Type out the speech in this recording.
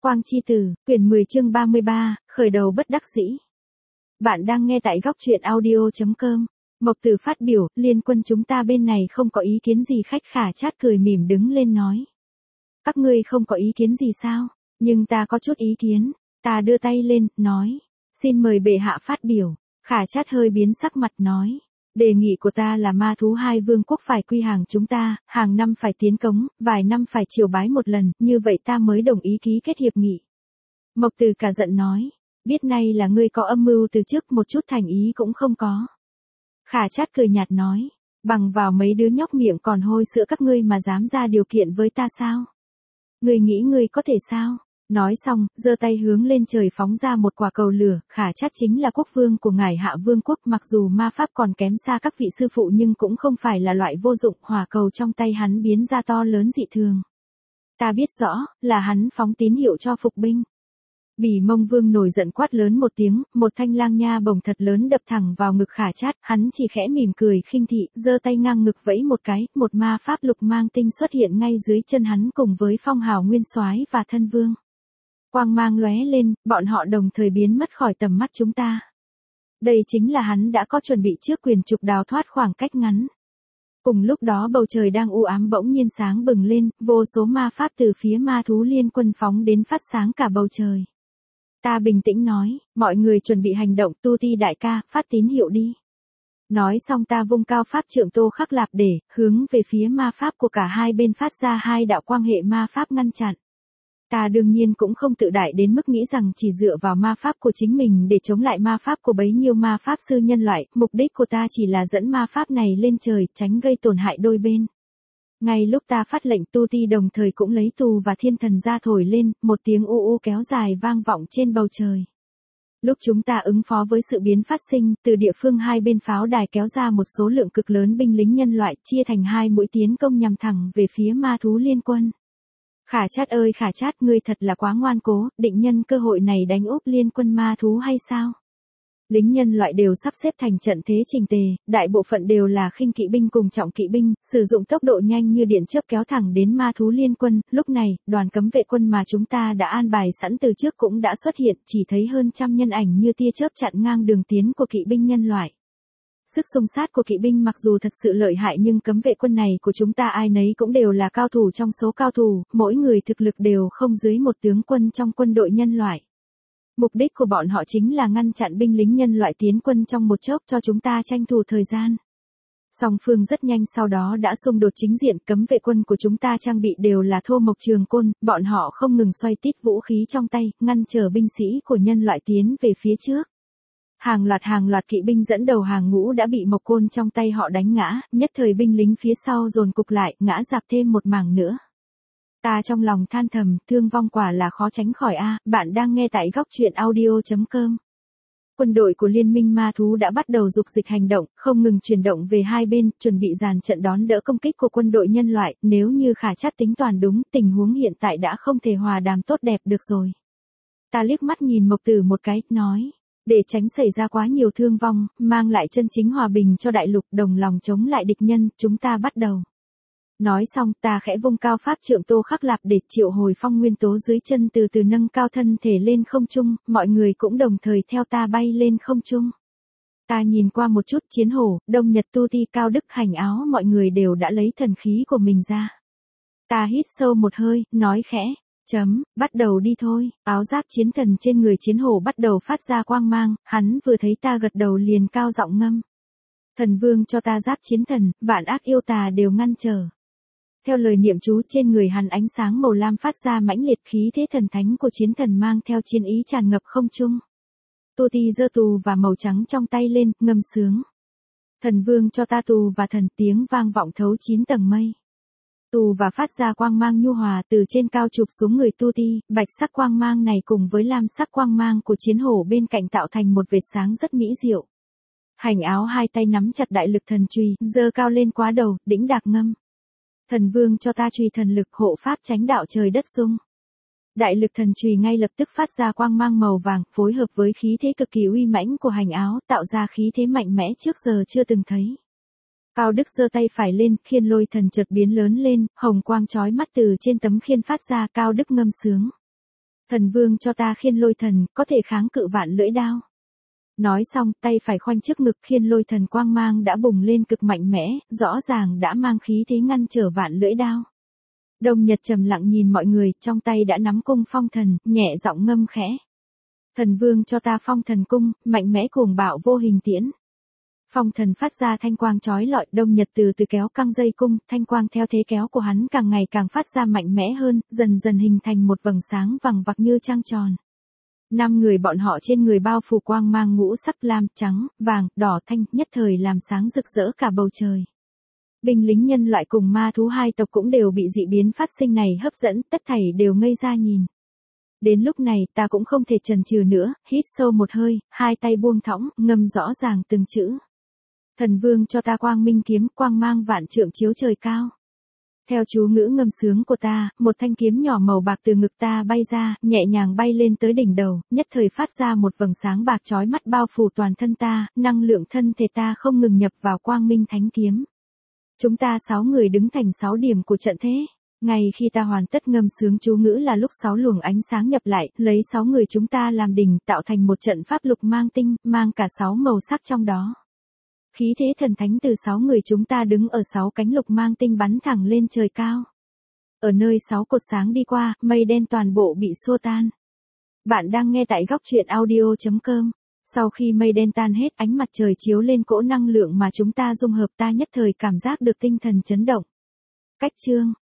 Quang Chi Tử, quyển 10 chương 33, khởi đầu bất đắc dĩ. Bạn đang nghe tại góc truyện audio.com. Mộc Tử phát biểu, Liên Quân chúng ta bên này không có ý kiến gì. Khách Khả Trát cười mỉm đứng lên nói. Các ngươi không có ý kiến gì sao? Nhưng ta có chút ý kiến. Ta đưa tay lên, nói. Xin mời bệ hạ phát biểu. Khả Trát hơi biến sắc mặt nói. Đề nghị của ta là ma thú hai vương quốc phải quy hàng chúng ta, hàng năm phải tiến cống, vài năm phải triều bái một lần, như vậy ta mới đồng ý ký kết hiệp nghị. Mộc Tử cả giận nói, biết nay là ngươi có âm mưu từ trước, một chút thành ý cũng không có. Khả Trát cười nhạt nói, bằng vào mấy đứa nhóc miệng còn hôi sữa các ngươi mà dám ra điều kiện với ta sao? Ngươi nghĩ ngươi có thể sao? Nói xong, giơ tay hướng lên trời phóng ra một quả cầu lửa. Khả Trát chính là quốc vương của Ngải Hạ Vương quốc, mặc dù ma pháp còn kém xa các vị sư phụ nhưng cũng không phải là loại vô dụng. Hỏa cầu trong tay hắn biến ra to lớn dị thường. Ta biết rõ, là hắn phóng tín hiệu cho phục binh. Bỉ Mông Vương nổi giận quát lớn một tiếng, một thanh lang nha bổng thật lớn đập thẳng vào ngực Khả Trát. Hắn chỉ khẽ mỉm cười khinh thị, giơ tay ngang ngực vẫy một cái, một ma pháp lục mang tinh xuất hiện ngay dưới chân hắn cùng với phong hào nguyên soái và thân vương. Quang mang lóe lên, bọn họ đồng thời biến mất khỏi tầm mắt chúng ta. Đây chính là hắn đã có chuẩn bị trước, quyền trục đào thoát khoảng cách ngắn. Cùng lúc đó bầu trời đang u ám bỗng nhiên sáng bừng lên, vô số ma pháp từ phía ma thú Liên Quân phóng đến phát sáng cả bầu trời. Ta bình tĩnh nói, mọi người chuẩn bị hành động, Tu Ti đại ca, phát tín hiệu đi. Nói xong ta vung cao pháp trượng Tô Khắc Lạp để, hướng về phía ma pháp của cả hai bên phát ra hai đạo quang hệ ma pháp ngăn chặn. Ta đương nhiên cũng không tự đại đến mức nghĩ rằng chỉ dựa vào ma pháp của chính mình để chống lại ma pháp của bấy nhiêu ma pháp sư nhân loại, mục đích của ta chỉ là dẫn ma pháp này lên trời, tránh gây tổn hại đôi bên. Ngay lúc ta phát lệnh, Tu Ti đồng thời cũng lấy tù và thiên thần ra thổi lên, một tiếng u u kéo dài vang vọng trên bầu trời. Lúc chúng ta ứng phó với sự biến phát sinh, từ địa phương hai bên pháo đài kéo ra một số lượng cực lớn binh lính nhân loại, chia thành hai mũi tiến công nhằm thẳng về phía ma thú Liên Quân. Khả Trát ơi Khả Trát, ngươi thật là quá ngoan cố, định nhân cơ hội này đánh úp Liên Quân ma thú hay sao? Lính nhân loại đều sắp xếp thành trận thế chỉnh tề, đại bộ phận đều là khinh kỵ binh cùng trọng kỵ binh, sử dụng tốc độ nhanh như điện chớp kéo thẳng đến ma thú Liên Quân. Lúc này, đoàn cấm vệ quân mà chúng ta đã an bài sẵn từ trước cũng đã xuất hiện, chỉ thấy hơn trăm nhân ảnh như tia chớp chặn ngang đường tiến của kỵ binh nhân loại. Sức xung sát của kỵ binh mặc dù thật sự lợi hại nhưng cấm vệ quân này của chúng ta ai nấy cũng đều là cao thủ trong số cao thủ, mỗi người thực lực đều không dưới một tướng quân trong quân đội nhân loại. Mục đích của bọn họ chính là ngăn chặn binh lính nhân loại tiến quân trong một chốc, cho chúng ta tranh thủ thời gian. Song phương rất nhanh sau đó đã xung đột chính diện, cấm vệ quân của chúng ta trang bị đều là thô mộc trường côn, bọn họ không ngừng xoay tít vũ khí trong tay, ngăn trở binh sĩ của nhân loại tiến về phía trước. Hàng loạt kỵ binh dẫn đầu hàng ngũ đã bị mộc côn trong tay họ đánh ngã, nhất thời binh lính phía sau dồn cục lại, ngã rạp thêm một mảng nữa. Ta trong lòng than thầm, thương vong quả là khó tránh khỏi a. Bạn đang nghe tại góc truyện audio.com. Quân đội của Liên minh ma thú đã bắt đầu dục dịch hành động, không ngừng chuyển động về hai bên, chuẩn bị dàn trận đón đỡ công kích của quân đội nhân loại. Nếu như Khả Trát tính toán đúng, tình huống hiện tại đã không thể hòa đàm tốt đẹp được rồi. Ta liếc mắt nhìn Mộc Tử một cái, nói. Để tránh xảy ra quá nhiều thương vong, mang lại chân chính hòa bình cho đại lục, đồng lòng chống lại địch nhân, chúng ta bắt đầu. Nói xong ta khẽ vung cao pháp trượng Tô Khắc Lạp để triệu hồi phong nguyên tố dưới chân từ từ nâng cao thân thể lên không trung, mọi người cũng đồng thời theo ta bay lên không trung. Ta nhìn qua một chút Chiến Hổ, Đông Nhật Tu Ti, Cao Đức, Hành Áo, mọi người đều đã lấy thần khí của mình ra. Ta hít sâu một hơi, nói khẽ. Bắt đầu đi thôi. Áo giáp chiến thần trên người Chiến Hổ bắt đầu phát ra quang mang, hắn vừa thấy ta gật đầu liền cao giọng ngâm. Thần vương cho ta giáp chiến thần, vạn ác yêu tà đều ngăn trở. Theo lời niệm chú trên người hắn ánh sáng màu lam phát ra mãnh liệt, khí thế thần thánh của chiến thần mang theo chiến ý tràn ngập không trung. Tu Ti giơ tù và màu trắng trong tay lên, ngâm sướng. Thần vương cho ta tù và thần, tiếng vang vọng thấu 9 tầng mây. Tù và phát ra quang mang nhu hòa từ trên cao chụp xuống người Tu Ti, bạch sắc quang mang này cùng với lam sắc quang mang của Chiến Hổ bên cạnh tạo thành một vệt sáng rất mỹ diệu. Hành Áo hai tay nắm chặt đại lực thần chùy, giơ cao lên quá đầu, đĩnh đạc ngâm. Thần vương cho ta chùy thần lực, hộ pháp tránh đạo trời đất rung. Đại lực thần chùy ngay lập tức phát ra quang mang màu vàng, phối hợp với khí thế cực kỳ uy mãnh của Hành Áo, tạo ra khí thế mạnh mẽ trước giờ chưa từng thấy. Cao Đức giơ tay phải lên, khiên lôi thần chợt biến lớn lên, hồng quang chói mắt từ trên tấm khiên phát ra, Cao Đức ngâm sướng. Thần vương cho ta khiên lôi thần, có thể kháng cự vạn lưỡi đao. Nói xong, tay phải khoanh trước ngực, khiên lôi thần quang mang đã bùng lên cực mạnh mẽ, rõ ràng đã mang khí thế ngăn trở vạn lưỡi đao. Đông Nhật trầm lặng nhìn mọi người, trong tay đã nắm cung phong thần, nhẹ giọng ngâm khẽ. Thần vương cho ta phong thần cung, mạnh mẽ cuồng bạo vô hình tiễn. Phong thần phát ra thanh quang chói lọi, Đông Nhật từ từ kéo căng dây cung, thanh quang theo thế kéo của hắn càng ngày càng phát ra mạnh mẽ hơn, dần dần hình thành một vầng sáng vằng vặc như trăng tròn. 5 người bọn họ trên người bao phủ quang mang ngũ sắc lam, trắng, vàng, đỏ, thanh, nhất thời làm sáng rực rỡ cả bầu trời. Binh lính nhân loại cùng ma thú hai tộc cũng đều bị dị biến phát sinh này hấp dẫn, tất thảy đều ngây ra nhìn. Đến lúc này ta cũng không thể chần chừ nữa, hít sâu một hơi, hai tay buông thõng, ngâm rõ ràng từng chữ. Thần vương cho ta quang minh kiếm, quang mang vạn trượng chiếu trời cao. Theo chú ngữ ngâm sướng của ta, một thanh kiếm nhỏ màu bạc từ ngực ta bay ra, nhẹ nhàng bay lên tới đỉnh đầu, nhất thời phát ra một vầng sáng bạc chói mắt bao phủ toàn thân ta, năng lượng thân thể ta không ngừng nhập vào quang minh thánh kiếm. Chúng ta 6 người đứng thành 6 điểm của trận thế. Ngay khi ta hoàn tất ngâm sướng chú ngữ là lúc 6 luồng ánh sáng nhập lại, lấy 6 người chúng ta làm đỉnh, tạo thành một trận pháp lục mang tinh, mang cả 6 màu sắc trong đó. Khí thế thần thánh từ 6 người chúng ta đứng ở 6 cánh lục mang tinh bắn thẳng lên trời cao. Ở nơi 6 cột sáng đi qua, mây đen toàn bộ bị xua tan. Bạn đang nghe tại góc truyện audio.com. Sau khi mây đen tan hết, ánh mặt trời chiếu lên cỗ năng lượng mà chúng ta dung hợp, ta nhất thời cảm giác được tinh thần chấn động. Cách chương